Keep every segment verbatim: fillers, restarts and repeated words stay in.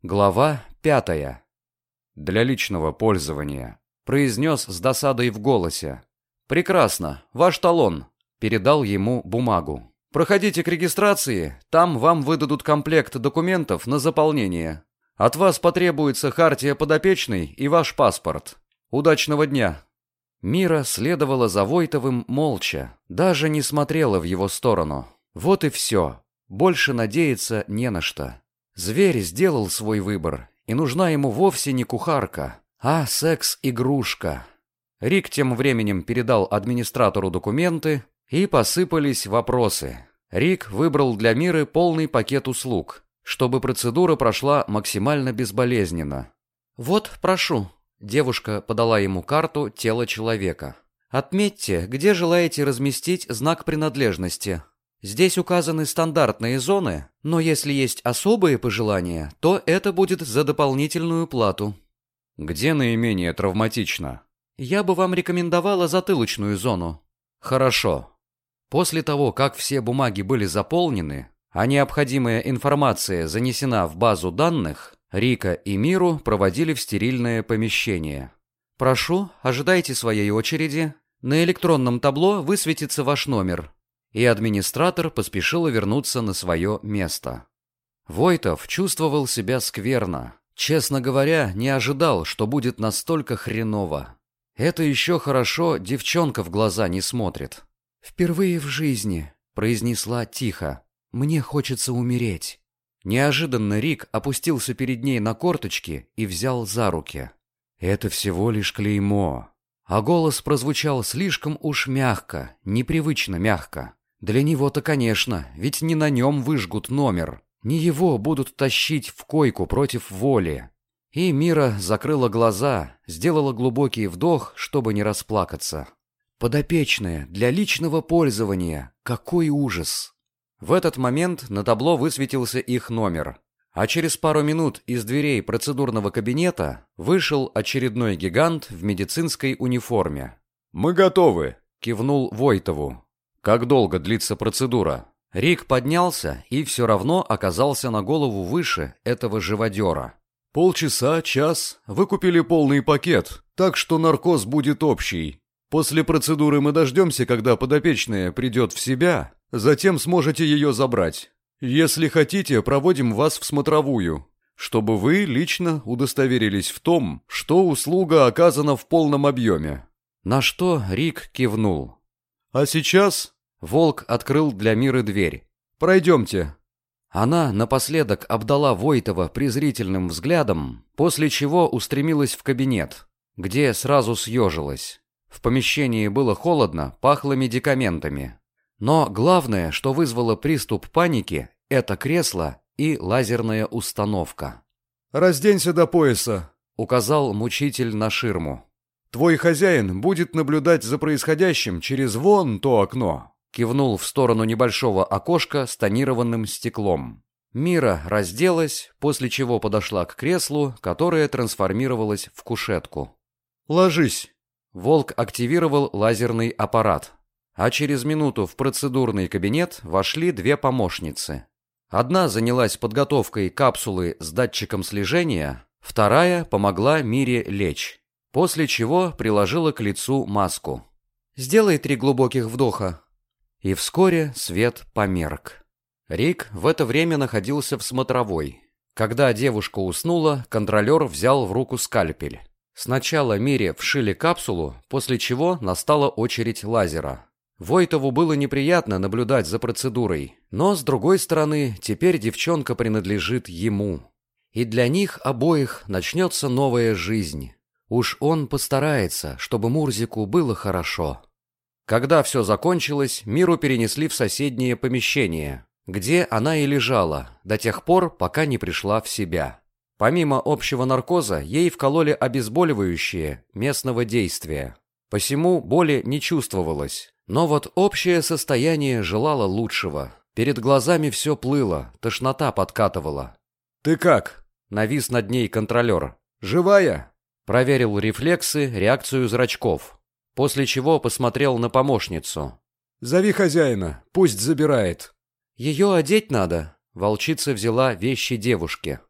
Глава пятая. «Для личного пользования», — произнес с досадой в голосе. «Прекрасно, ваш талон», — передал ему бумагу. «Проходите к регистрации, там вам выдадут комплект документов на заполнение. От вас потребуется хартия подопечной и ваш паспорт. Удачного дня». Мира следовала за Войтовым молча, даже не смотрела в его сторону. Вот и все. Больше надеяться не на что. Зверь сделал свой выбор, и нужна ему вовсе не кухарка, а секс-игрушка. Рик тем временем передал администратору документы, и посыпались вопросы. Рик выбрал для Миры полный пакет услуг, чтобы процедура прошла максимально безболезненно. «Вот, прошу». Девушка подала ему карту тела человека. «Отметьте, где желаете разместить знак принадлежности. Здесь указаны стандартные зоны, но если есть особые пожелания, то это будет за дополнительную плату». «Где наименее травматично?» «Я бы вам рекомендовала затылочную зону». «Хорошо». После того, как все бумаги были заполнены, а необходимая информация занесена в базу данных, Рика и Миру проводили в стерильное помещение. «Прошу, ожидайте своей очереди. На электронном табло высветится ваш номер». И администратор поспешила вернуться на свое место. Войтов чувствовал себя скверно. Честно говоря, не ожидал, что будет настолько хреново. Это еще хорошо, девчонка в глаза не смотрит. «Впервые в жизни», — произнесла тихо, — «мне хочется умереть». Неожиданно Рик опустился перед ней на корточки и взял за руки. «Это всего лишь клеймо». А голос прозвучал слишком уж мягко, непривычно мягко. Для него-то, конечно, ведь не на нем выжгут номер. Не его будут тащить в койку против воли. И Мира закрыла глаза, сделала глубокий вдох, чтобы не расплакаться. «Подопечная, для личного пользования. Какой ужас!» В этот момент на табло высветился их номер. А через пару минут из дверей процедурного кабинета вышел очередной гигант в медицинской униформе. «Мы готовы», — кивнул Войтову. «Как долго длится процедура?» Рик поднялся и все равно оказался на голову выше этого живодера. «Полчаса, час. Вы купили полный пакет, так что наркоз будет общий. После процедуры мы дождемся, когда подопечная придет в себя, затем сможете ее забрать. Если хотите, проводим вас в смотровую, чтобы вы лично удостоверились в том, что услуга оказана в полном объеме». На что Рик кивнул. «А сейчас...» Волк открыл для Миры дверь. «Пройдемте». Она напоследок обдала Войтова презрительным взглядом, после чего устремилась в кабинет, где сразу съежилась. В помещении было холодно, пахло медикаментами. Но главное, что вызвало приступ паники, это кресло и лазерная установка. «Разденься до пояса», — указал мучитель на ширму. «Твой хозяин будет наблюдать за происходящим через вон то окно», — кивнул в сторону небольшого окошка с тонированным стеклом. Мира разделась, после чего подошла к креслу, которое трансформировалось в кушетку. «Ложись». Волк активировал лазерный аппарат. А через минуту в процедурный кабинет вошли две помощницы. Одна занялась подготовкой капсулы с датчиком слежения, вторая помогла Мире лечь, после чего приложила к лицу маску. «Сделай три глубоких вдоха». И вскоре свет померк. Рик в это время находился в смотровой. Когда девушка уснула, контролер взял в руку скальпель. Сначала Мире вшили капсулу, после чего настала очередь лазера. Войтову было неприятно наблюдать за процедурой, но, с другой стороны, теперь девчонка принадлежит ему. И для них обоих начнется новая жизнь. Уж он постарается, чтобы Мурзику было хорошо. Когда все закончилось, Миру перенесли в соседнее помещение, где она и лежала, до тех пор, пока не пришла в себя. Помимо общего наркоза, ей вкололи обезболивающее местного действия. Посему боли не чувствовалось. Но вот общее состояние желало лучшего. Перед глазами все плыло, тошнота подкатывала. «Ты как?» — навис над ней контролер. «Живая?» Проверил рефлексы, реакцию зрачков. После чего посмотрел на помощницу. «Зови хозяина, пусть забирает». «Ее одеть надо». Волчица взяла вещи девушки.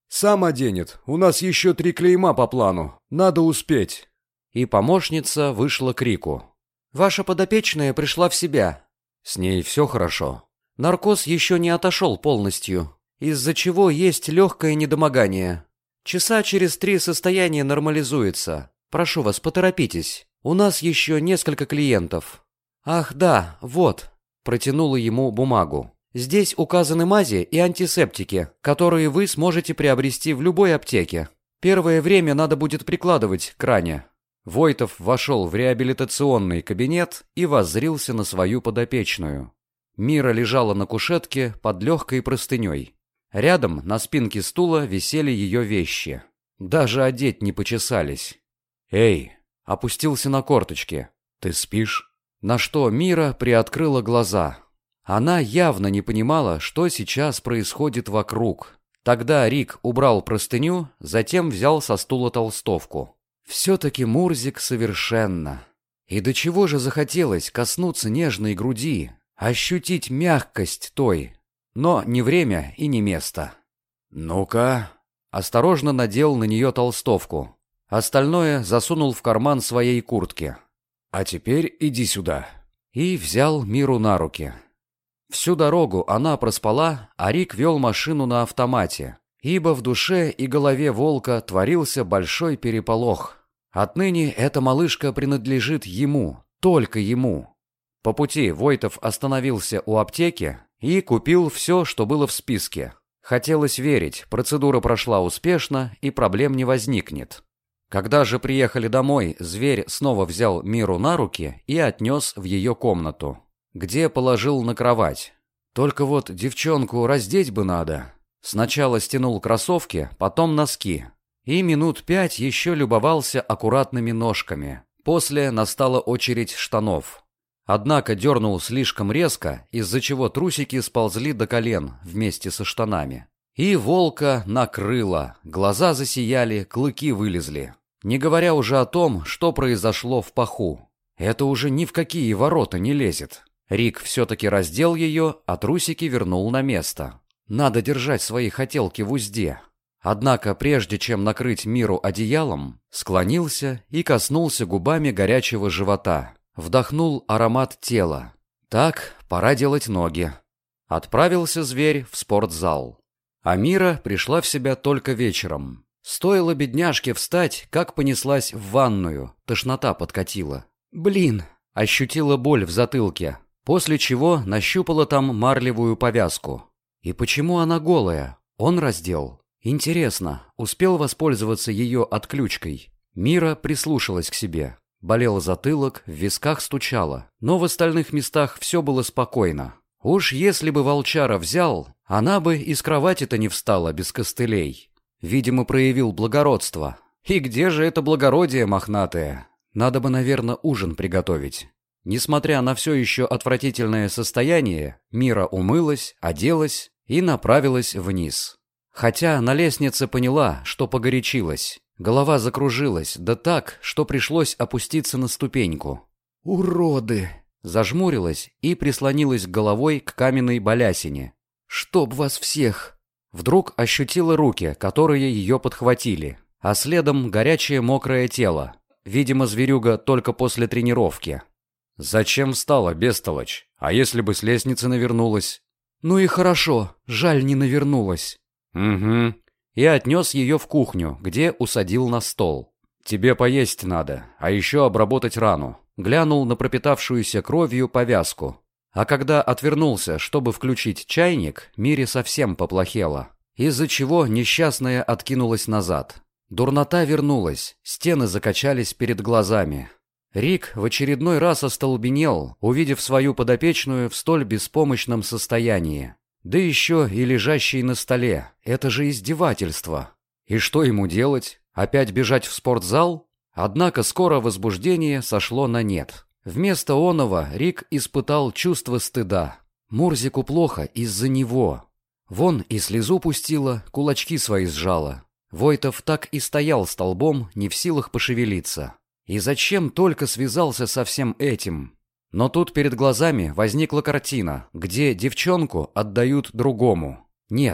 «Сам оденет. У нас еще три клейма по плану. Надо успеть». И помощница вышла к Рику. «Ваша подопечная пришла в себя. С ней все хорошо. Наркоз еще не отошел полностью, из-за чего есть легкое недомогание. Часа через три состояние нормализуется. Прошу вас, поторопитесь. У нас еще несколько клиентов». «Ах, да, вот», — протянула ему бумагу. «Здесь указаны мази и антисептики, которые вы сможете приобрести в любой аптеке. Первое время надо будет прикладывать к ране». Войтов вошел в реабилитационный кабинет и воззрился на свою подопечную. Мира лежала на кушетке под легкой простыней. Рядом на спинке стула висели ее вещи. Даже одеть не почесались. «Эй!» — опустился на корточки. «Ты спишь?» На что Мира приоткрыла глаза. Она явно не понимала, что сейчас происходит вокруг. Тогда Рик убрал простыню, затем взял со стула толстовку. Все-таки Мурзик совершенно. И до чего же захотелось коснуться нежной груди, ощутить мягкость той. Но не время и не место. «Ну-ка!» Осторожно надел на нее толстовку. Остальное засунул в карман своей куртки. «А теперь иди сюда». И взял Миру на руки. Всю дорогу она проспала, а Рик вел машину на автомате, ибо в душе и голове волка творился большой переполох. Отныне эта малышка принадлежит ему, только ему. По пути Войтов остановился у аптеки и купил все, что было в списке. Хотелось верить, процедура прошла успешно и проблем не возникнет. Когда же приехали домой, зверь снова взял Миру на руки и отнес в ее комнату, где положил на кровать. Только вот девчонку раздеть бы надо. Сначала стянул кроссовки, потом носки. И минут пять еще любовался аккуратными ножками. После настала очередь штанов. Однако дернул слишком резко, из-за чего трусики сползли до колен вместе со штанами. И волка накрыло, глаза засияли, клыки вылезли. Не говоря уже о том, что произошло в паху. Это уже ни в какие ворота не лезет. Рик все-таки раздел ее, а трусики вернул на место. Надо держать свои хотелки в узде. Однако, прежде чем накрыть Миру одеялом, склонился и коснулся губами горячего живота. Вдохнул аромат тела. Так, пора делать ноги. Отправился зверь в спортзал. А Мира пришла в себя только вечером. Стоило бедняжке встать, как понеслась в ванную. Тошнота подкатила. «Блин!» — ощутила боль в затылке, после чего нащупала там марлевую повязку. И почему она голая? Он раздел. Интересно, успел воспользоваться ее отключкой? Мира прислушалась к себе. Болел затылок, в висках стучало, но в остальных местах все было спокойно. Уж если бы волчара взял, она бы из кровати-то не встала без костылей. Видимо, проявил благородство. И где же это благородие мохнатое? Надо бы, наверное, ужин приготовить. Несмотря на все еще отвратительное состояние, Мира умылась, оделась и направилась вниз. Хотя на лестнице поняла, что погорячилась. Голова закружилась, да так, что пришлось опуститься на ступеньку. «Уроды!» Зажмурилась и прислонилась головой к каменной балясине. «Чтоб вас всех!» Вдруг ощутила руки, которые ее подхватили, а следом горячее мокрое тело. Видимо, зверюга только после тренировки. «Зачем встала, бестолочь? А если бы с лестницы навернулась?» «Ну и хорошо, жаль, не навернулась». «Угу». И отнес ее в кухню, где усадил на стол. «Тебе поесть надо, а еще обработать рану». Глянул на пропитавшуюся кровью повязку. А когда отвернулся, чтобы включить чайник, Мире совсем поплохело, из-за чего несчастная откинулась назад. Дурнота вернулась, стены закачались перед глазами. Рик в очередной раз остолбенел, увидев свою подопечную в столь беспомощном состоянии. Да еще и лежащей на столе. Это же издевательство. И что ему делать? Опять бежать в спортзал? Однако скоро возбуждение сошло на нет. Вместо оного Рик испытал чувство стыда. Мурзику плохо из-за него. Вон и слезу пустила, кулачки свои сжала. Войтов так и стоял столбом, не в силах пошевелиться. И зачем только связался со всем этим? Но тут перед глазами возникла картина, где девчонку отдают другому. Нет,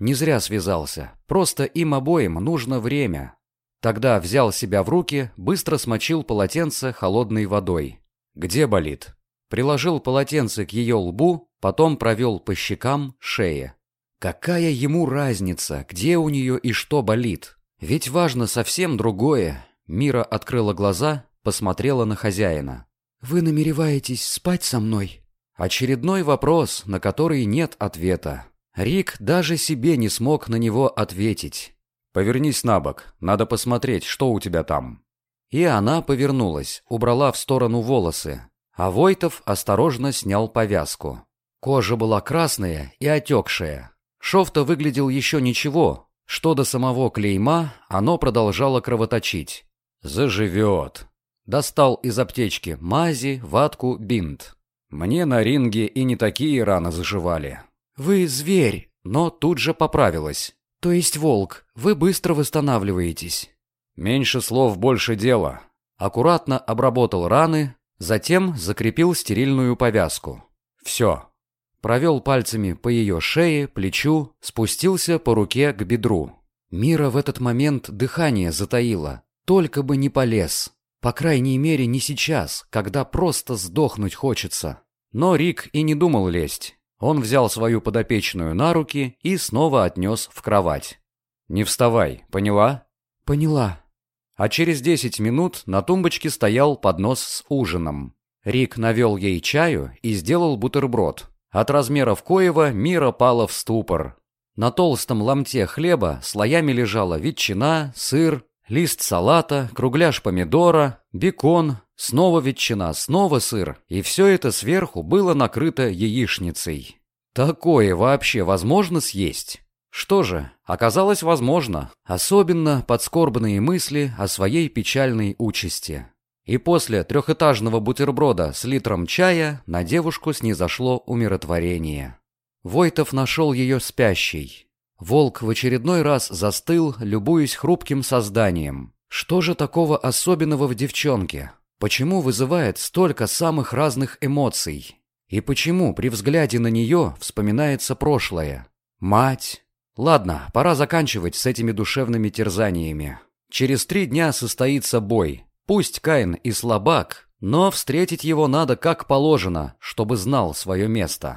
Не зря связался, просто им обоим нужно время. Тогда взял себя в руки, быстро смочил полотенце холодной водой. «Где болит?» Приложил полотенце к ее лбу, потом провел по щекам, шее. Какая ему разница, где у нее и что болит? Ведь важно совсем другое. Мира открыла глаза, посмотрела на хозяина. «Вы намереваетесь спать со мной?» Очередной вопрос, на который нет ответа. Рик даже себе не смог на него ответить. «Повернись на бок, надо посмотреть, что у тебя там». И она повернулась, убрала в сторону волосы, а Войтов осторожно снял повязку. Кожа была красная и отекшая. Шов-то выглядел еще ничего, что до самого клейма оно продолжало кровоточить. «Заживет». Достал из аптечки мази, ватку, бинт. Мне на ринге и не такие раны заживали. «Вы зверь», но тут же поправилась. «То есть волк, вы быстро восстанавливаетесь». «Меньше слов, больше дела». Аккуратно обработал раны, затем закрепил стерильную повязку. «Все». Провел пальцами по ее шее, плечу, спустился по руке к бедру. Мира в этот момент дыхание затаила. Только бы не полез. По крайней мере, не сейчас, когда просто сдохнуть хочется. Но Рик и не думал лезть. Он взял свою подопечную на руки и снова отнес в кровать. «Не вставай, поняла?» «Поняла». А через десять минут на тумбочке стоял поднос с ужином. Рик навел ей чаю и сделал бутерброд. От размеров коего Мира пала в ступор. На толстом ломте хлеба слоями лежала ветчина, сыр, лист салата, кругляш помидора, бекон, снова ветчина, снова сыр, и все это сверху было накрыто яичницей. Такое вообще возможно съесть? Что же, оказалось возможно, особенно подскорбные мысли о своей печальной участи. И после трехэтажного бутерброда с литром чая на девушку снизошло умиротворение. Войтов нашел ее спящей. Волк в очередной раз застыл, любуясь хрупким созданием. Что же такого особенного в девчонке? Почему вызывает столько самых разных эмоций? И почему при взгляде на нее вспоминается прошлое? Мать. Ладно, пора заканчивать с этими душевными терзаниями. Через три дня состоится бой. Пусть Каин и слабак, но встретить его надо как положено, чтобы знал свое место.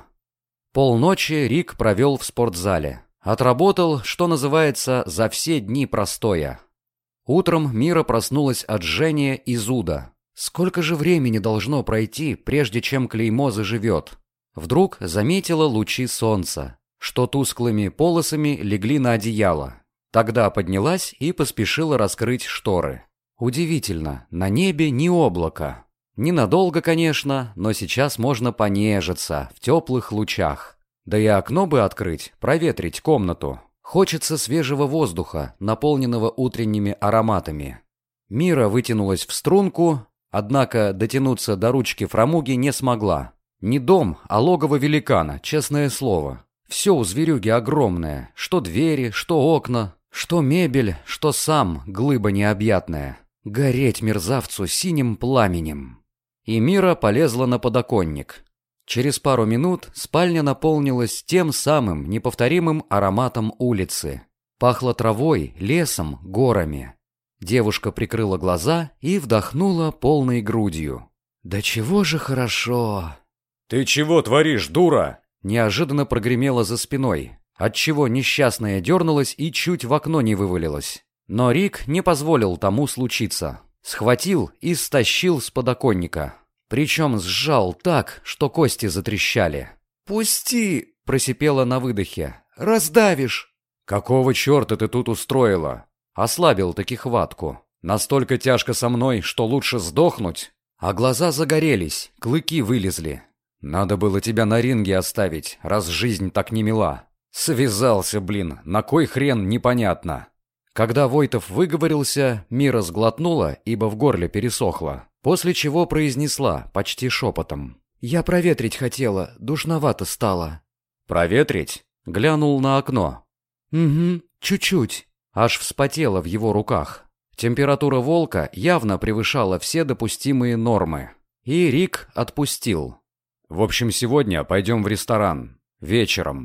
Полночи Рик провел в спортзале. Отработал, что называется, за все дни простоя. Утром Мира проснулась от жжения и зуда. Сколько же времени должно пройти, прежде чем клеймо заживет? Вдруг заметила лучи солнца, что тусклыми полосами легли на одеяло. Тогда поднялась и поспешила раскрыть шторы. Удивительно, на небе ни облака. Ненадолго, конечно, но сейчас можно понежиться в теплых лучах. Да и окно бы открыть, проветрить комнату. Хочется свежего воздуха, наполненного утренними ароматами. Мира вытянулась в струнку, однако дотянуться до ручки фрамуги не смогла. Не дом, а логово великана, честное слово. Все у зверюги огромное, что двери, что окна, что мебель, что сам глыба необъятная. Гореть мерзавцу синим пламенем. И Мира полезла на подоконник. Через пару минут спальня наполнилась тем самым неповторимым ароматом улицы. Пахло травой, лесом, горами. Девушка прикрыла глаза и вдохнула полной грудью. «Да чего же хорошо!» «Ты чего творишь, дура?» Неожиданно прогремело за спиной, отчего несчастная дернулась и чуть в окно не вывалилась. Но Рик не позволил тому случиться. Схватил и стащил с подоконника. Причем сжал так, что кости затрещали. «Пусти!» – просипела на выдохе. «Раздавишь!» «Какого черта ты тут устроила?» Ослабил таки хватку. «Настолько тяжко со мной, что лучше сдохнуть?» А глаза загорелись, клыки вылезли. «Надо было тебя на ринге оставить, раз жизнь так не мила. Связался, блин, на кой хрен, непонятно». Когда Войтов выговорился, Мира сглотнула, ибо в горле пересохло, после чего произнесла почти шепотом. «Я проветрить хотела, душновато стало». «Проветрить?» — глянул на окно. «Угу, чуть-чуть». Аж вспотела в его руках. Температура волка явно превышала все допустимые нормы. И Рик отпустил. «В общем, сегодня пойдем в ресторан. Вечером.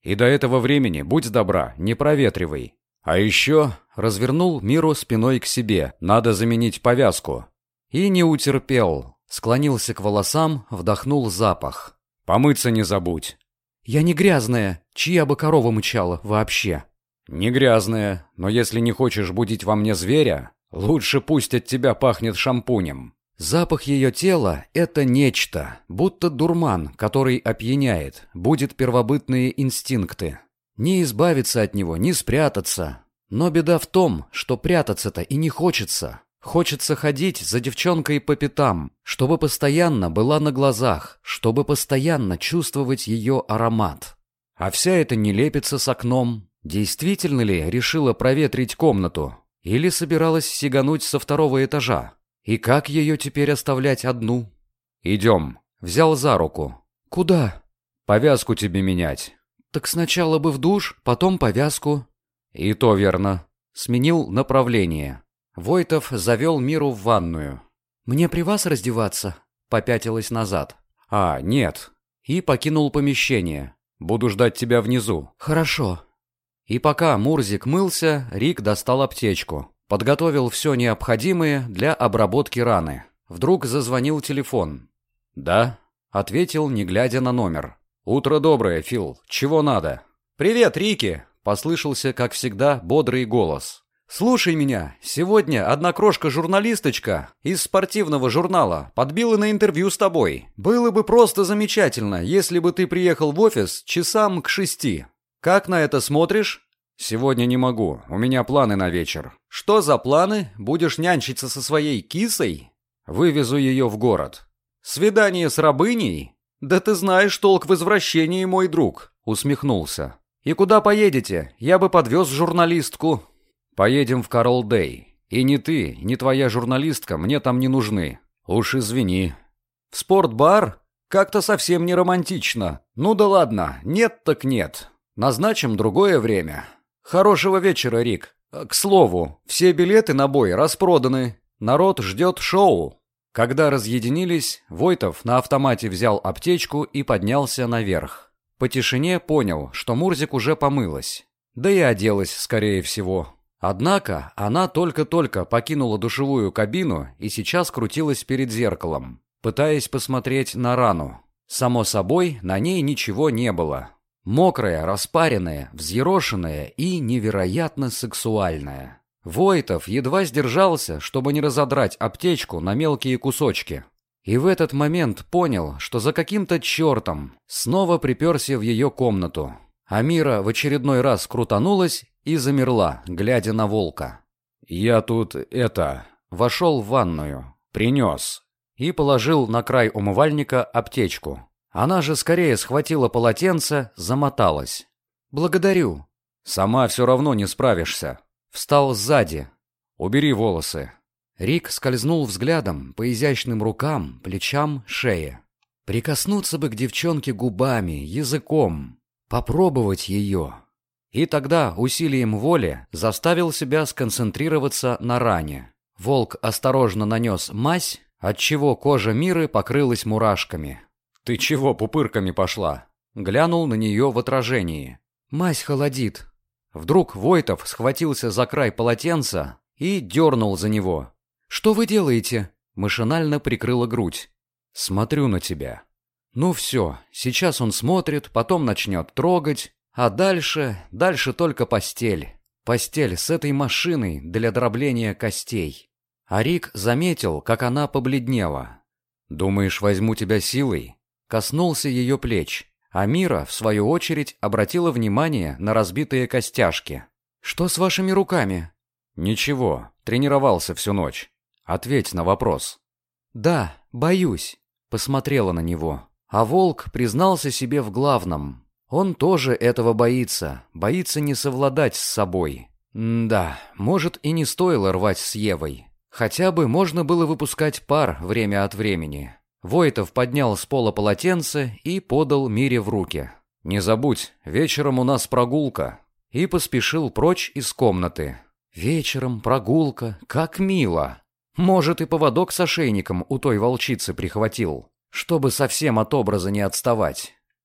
И до этого времени, будь добра, не проветривай. А еще развернул Миру спиной к себе, надо заменить повязку. И не утерпел, склонился к волосам, вдохнул запах. Помыться не забудь. Я не грязная, чья бы корова мычала вообще. Не грязная, но если не хочешь будить во мне зверя, лучше пусть от тебя пахнет шампунем. Запах ее тела — это нечто, будто дурман, который опьяняет, будет первобытные инстинкты. Не избавиться от него, не спрятаться. Но беда в том, что прятаться-то и не хочется. Хочется ходить за девчонкой по пятам, чтобы постоянно была на глазах, чтобы постоянно чувствовать ее аромат. А вся эта нелепица с окном, действительно ли решила проветрить комнату? Или собиралась сигануть со второго этажа? И как ее теперь оставлять одну? «Идем», — взял за руку. «Куда?» «Повязку тебе менять». «Так сначала бы в душ, потом повязку». «И то верно». Сменил направление. Войтов завел Миру в ванную. «Мне при вас раздеваться?» Попятилась назад. «А, нет». И покинул помещение. «Буду ждать тебя внизу». «Хорошо». И пока Мурзик мылся, Рик достал аптечку. Подготовил все необходимое для обработки раны. Вдруг зазвонил телефон. «Да?» — ответил, не глядя на номер. «Утро доброе, Фил. Чего надо?» «Привет, Рики!» — послышался, как всегда, бодрый голос. «Слушай меня, сегодня одна крошка-журналисточка из спортивного журнала подбила на интервью с тобой. Было бы просто замечательно, если бы ты приехал в офис часам к шести. Как на это смотришь?» «Сегодня не могу, у меня планы на вечер». «Что за планы? Будешь нянчиться со своей кисой?» «Вывезу ее в город». «Свидание с рабыней? Да ты знаешь толк в извращении, мой друг», — усмехнулся. «И куда поедете? Я бы подвез журналистку». «Поедем в Карл-Дэй. И ни ты, ни твоя журналистка мне там не нужны. Уж извини». «В спортбар? Как-то совсем не романтично. Ну да ладно, нет так нет. Назначим другое время». «Хорошего вечера, Рик. К слову, все билеты на бой распроданы. Народ ждет шоу». Когда разъединились, Войтов на автомате взял аптечку и поднялся наверх. По тишине понял, что Мурзик уже помылась. Да и оделась, скорее всего. Однако она только-только покинула душевую кабину и сейчас крутилась перед зеркалом, пытаясь посмотреть на рану. Само собой, на ней ничего не было. Мокрая, распаренная, взъерошенная и невероятно сексуальная. Войтов едва сдержался, чтобы не разодрать аптечку на мелкие кусочки. И в этот момент понял, что за каким-то чертом снова приперся в ее комнату. Амира в очередной раз крутанулась и замерла, глядя на волка. «Я тут, это...» Вошел в ванную, принес и положил на край умывальника аптечку. Она же скорее схватила полотенце, замоталась. «Благодарю». «Сама все равно не справишься». Встал сзади. «Убери волосы». Рик скользнул взглядом по изящным рукам, плечам, шее. Прикоснуться бы к девчонке губами, языком. Попробовать ее. И тогда усилием воли заставил себя сконцентрироваться на ране. Волк осторожно нанес мазь, отчего кожа Миры покрылась мурашками. «Ты чего пупырками пошла?» Глянул на нее в отражении. «Мазь холодит». Вдруг Войтов схватился за край полотенца и дернул за него. «Что вы делаете?» Машинально прикрыла грудь. «Смотрю на тебя». Ну все, сейчас он смотрит, потом начнет трогать, а дальше, дальше только постель. Постель с этой машиной для дробления костей. А Рик заметил, как она побледнела. «Думаешь, возьму тебя силой?» Коснулся ее плеч, а Мира, в свою очередь, обратила внимание на разбитые костяшки. «Что с вашими руками?» «Ничего, тренировался всю ночь. Ответь на вопрос». «Да, боюсь», — посмотрела на него. А волк признался себе в главном. Он тоже этого боится, боится не совладать с собой. М-да, может и не стоило рвать с Евой. Хотя бы можно было выпускать пар время от времени. Войтов поднял с пола полотенце и подал Мире в руки. «Не забудь, вечером у нас прогулка». И поспешил прочь из комнаты. Вечером прогулка, как мило. Может, и поводок с ошейником у той волчицы прихватил, чтобы совсем от образа не отставать.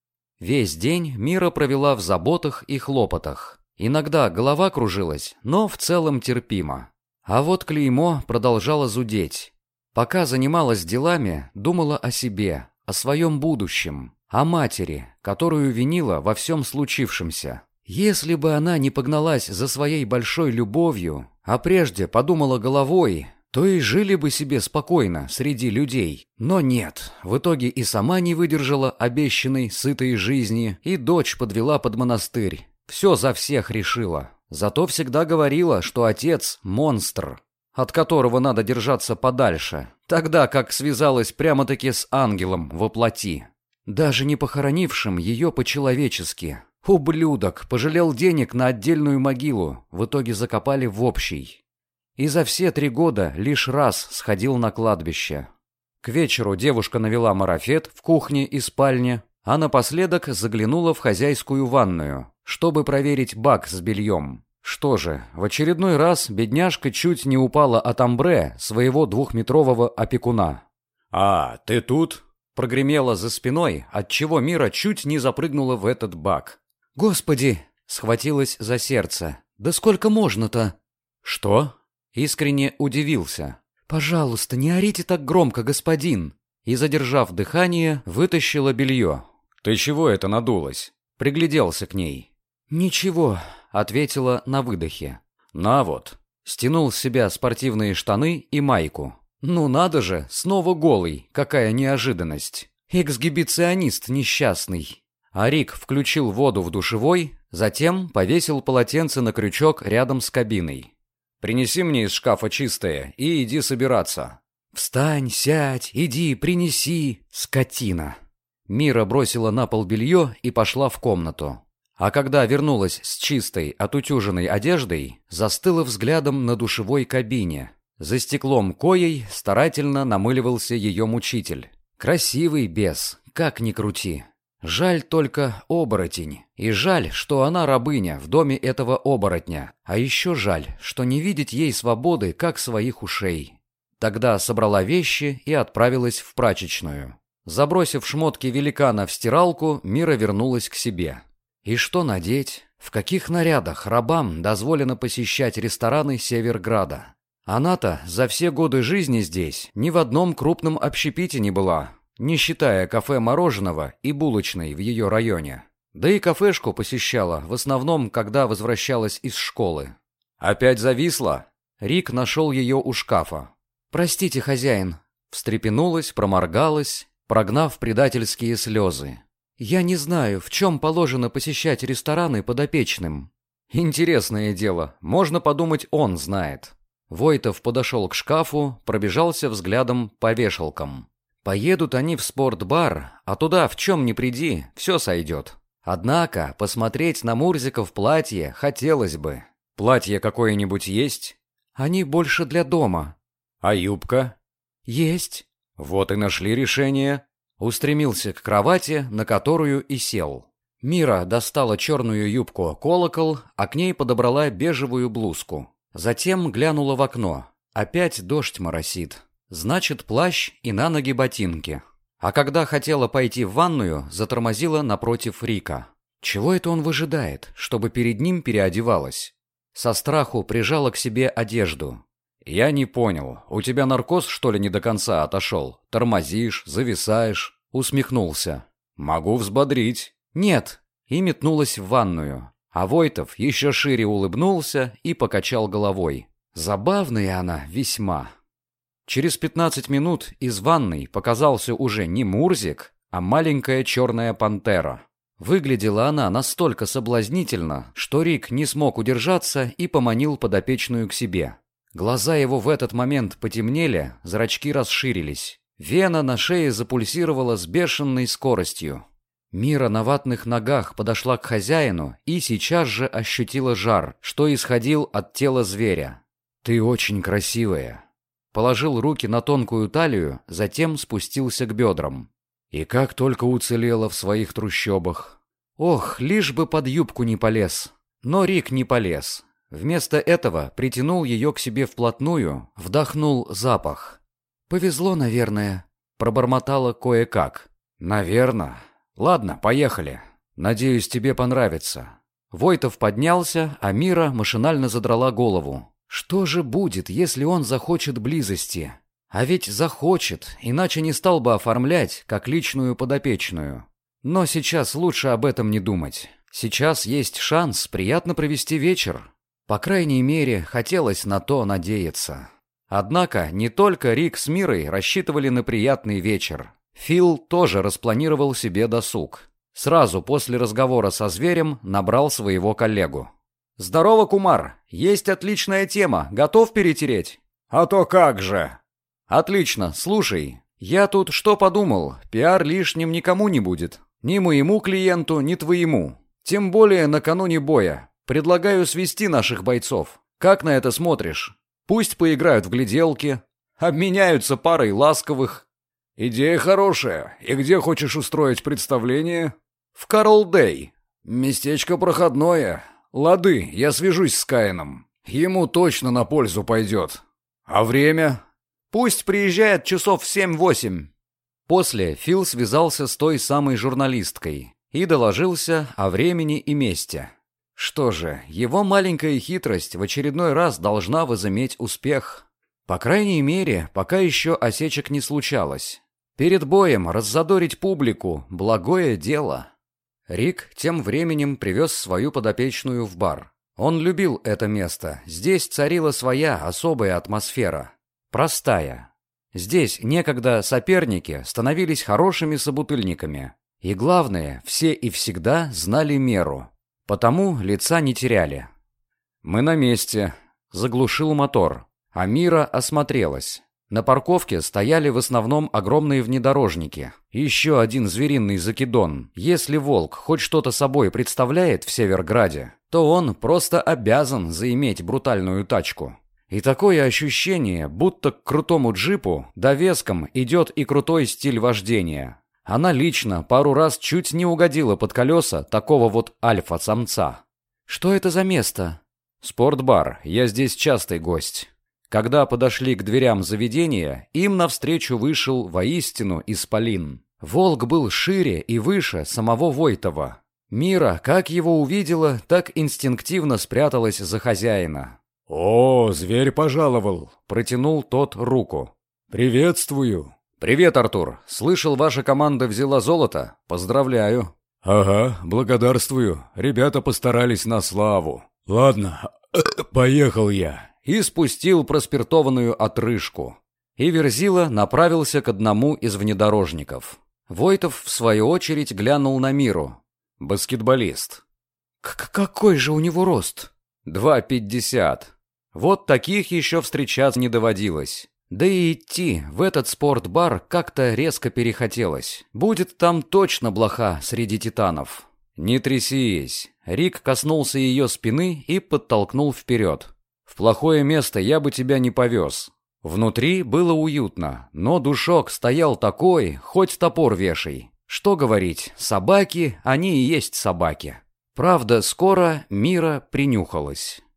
Весь день Мира провела в заботах и хлопотах. Иногда голова кружилась, но в целом терпимо. А вот клеймо продолжало зудеть. Пока занималась делами, думала о себе, о своем будущем, о матери, которую винила во всем случившемся. Если бы она не погналась за своей большой любовью, а прежде подумала головой, то и жили бы себе спокойно среди людей. Но нет, в итоге и сама не выдержала обещанной сытой жизни, и дочь подвела под монастырь. Все за всех решила. Зато всегда говорила, что отец – монстр, от которого надо держаться подальше, тогда как связалась прямо-таки с ангелом во плоти, даже не похоронившим ее по-человечески. Ублюдок пожалел денег на отдельную могилу, в итоге закопали в общей. И за все три года лишь раз сходил на кладбище. К вечеру девушка навела марафет в кухне и спальне, а напоследок заглянула в хозяйскую ванную, чтобы проверить бак с бельем. Что же, в очередной раз бедняжка чуть не упала от амбре своего двухметрового опекуна. «А, ты тут?» — прогремело за спиной, отчего Мира чуть не запрыгнула в этот бак. «Господи!» — схватилась за сердце. «Да сколько можно-то?» «Что?» — искренне удивился. «Пожалуйста, не орите так громко, господин!» И, задержав дыхание, вытащила белье. «Ты чего это надулась?» — пригляделся к ней. «Ничего», — ответила на выдохе. «На вот». Стянул с себя спортивные штаны и майку. «Ну надо же, снова голый, какая неожиданность! Эксгибиционист несчастный!» А Рик включил воду в душевой, затем повесил полотенце на крючок рядом с кабиной. «Принеси мне из шкафа чистое и иди собираться». «Встань, сядь, иди, принеси, скотина!» Мира бросила на пол белье и пошла в комнату. А когда вернулась с чистой, отутюженной одеждой, застыла взглядом на душевой кабине. За стеклом коей старательно намыливался ее мучитель. Красивый бес, как ни крути. Жаль только оборотень. И жаль, что она рабыня в доме этого оборотня. А еще жаль, что не видеть ей свободы, как своих ушей. Тогда собрала вещи и отправилась в прачечную. Забросив шмотки великана в стиралку, Мира вернулась к себе. И что надеть? В каких нарядах рабам дозволено посещать рестораны Северграда? Она-то за все годы жизни здесь ни в одном крупном общепите не была, не считая кафе мороженого и булочной в ее районе. Да и кафешку посещала, в основном, когда возвращалась из школы. «Опять зависла?» Рик нашел ее у шкафа. «Простите, хозяин». Встрепенулась, проморгалась, прогнав предательские слезы. «Я не знаю, в чем положено посещать рестораны подопечным». «Интересное дело, можно подумать, он знает». Войтов подошел к шкафу, пробежался взглядом по вешалкам. Поедут они в спортбар, а туда в чем ни приди, все сойдет. Однако посмотреть на Мурзика в платье хотелось бы. «Платье какое-нибудь есть?» «Они больше для дома». «А юбка?» «Есть». «Вот и нашли решение». Устремился к кровати, на которую и сел. Мира достала черную юбку «Колокол», а к ней подобрала бежевую блузку. Затем глянула в окно. Опять дождь моросит. Значит, плащ и на ноги ботинки. А когда хотела пойти в ванную, затормозила напротив Рика. Чего это он выжидает, чтобы перед ним переодевалась? Со страху прижала к себе одежду. «Я не понял, у тебя наркоз, что ли, не до конца отошел? Тормозишь, зависаешь?» Усмехнулся. «Могу взбодрить». «Нет». И метнулась в ванную. А Войтов еще шире улыбнулся и покачал головой. Забавная она весьма. Через пятнадцать минут из ванной показался уже не Мурзик, а маленькая черная пантера. Выглядела она настолько соблазнительно, что Рик не смог удержаться и поманил подопечную к себе. Глаза его в этот момент потемнели, зрачки расширились. Вена на шее запульсировала с бешеной скоростью. Мира на ватных ногах подошла к хозяину и сейчас же ощутила жар, что исходил от тела зверя. «Ты очень красивая». Положил руки на тонкую талию, затем спустился к бедрам. И как только уцелела в своих трущобах. Ох, лишь бы под юбку не полез. Но Рик не полез. Вместо этого притянул ее к себе вплотную, вдохнул запах. «Повезло, наверное», — пробормотала кое-как. «Наверно. Ладно, поехали». Надеюсь, тебе понравится». Войтов поднялся, а Мира машинально задрала голову. Что же будет, если он захочет близости? А ведь захочет, иначе не стал бы оформлять, как личную подопечную. Но сейчас лучше об этом не думать. Сейчас есть шанс приятно провести вечер. По крайней мере, хотелось на то надеяться. Однако не только Рик с Мирой рассчитывали на приятный вечер. Фил тоже распланировал себе досуг. Сразу после разговора со зверем набрал своего коллегу. «Здорово, Кумар! Есть отличная тема. Готов перетереть?» «А то как же!» «Отлично. Слушай, я тут что подумал? Пиар лишним никому не будет. Ни моему клиенту, ни твоему. Тем более накануне боя. Предлагаю свести наших бойцов. Как на это смотришь? Пусть поиграют в гляделки, обменяются парой ласковых». «Идея хорошая. И где хочешь устроить представление?» «В Карл-Дэй. Местечко проходное. Лады, я свяжусь с Каином. Ему точно на пользу пойдет. А время?» «Пусть приезжает часов в семь-восемь». После Фил связался с той самой журналисткой и доложился о времени и месте. Что же, его маленькая хитрость в очередной раз должна возыметь успех. По крайней мере, пока еще осечек не случалось. Перед боем раззадорить публику – благое дело. Рик тем временем привез свою подопечную в бар. Он любил это место. Здесь царила своя особая атмосфера. Простая. Здесь некогда соперники становились хорошими собутыльниками. И главное, все и всегда знали меру. Потому лица не теряли. «Мы на месте», — заглушил мотор. А Мира осмотрелась. На парковке стояли в основном огромные внедорожники. Еще один звериный закидон. Если волк хоть что-то собой представляет в Северграде, то он просто обязан заиметь брутальную тачку. И такое ощущение, будто к крутому джипу довеском идет и крутой стиль вождения. Она лично пару раз чуть не угодила под колеса такого вот альфа-самца. «Что это за место?» «Спортбар. Я здесь частый гость». Когда подошли к дверям заведения, им навстречу вышел воистину исполин. Волк был шире и выше самого Войтова. Мира, как его увидела, так инстинктивно спряталась за хозяина. «О, зверь пожаловал!» — протянул тот руку. «Приветствую!» «Привет, Артур! Слышал, ваша команда взяла золото? Поздравляю!» «Ага, благодарствую. Ребята постарались на славу. Ладно, поехал я». И спустил проспиртованную отрыжку. И Верзила направился к одному из внедорожников. Войтов, в свою очередь, глянул на Миру. «Баскетболист». К «Какой же у него рост?» «Два пятьдесят». Вот таких еще встречаться не доводилось. Да и идти в этот спортбар как-то резко перехотелось. Будет там точно блоха среди титанов. «Не трясись». Рик коснулся ее спины и подтолкнул вперед. «В плохое место я бы тебя не повез». Внутри было уютно, но душок стоял такой, хоть топор вешай. Что говорить, собаки, они и есть собаки. Правда, скоро Мира принюхалась.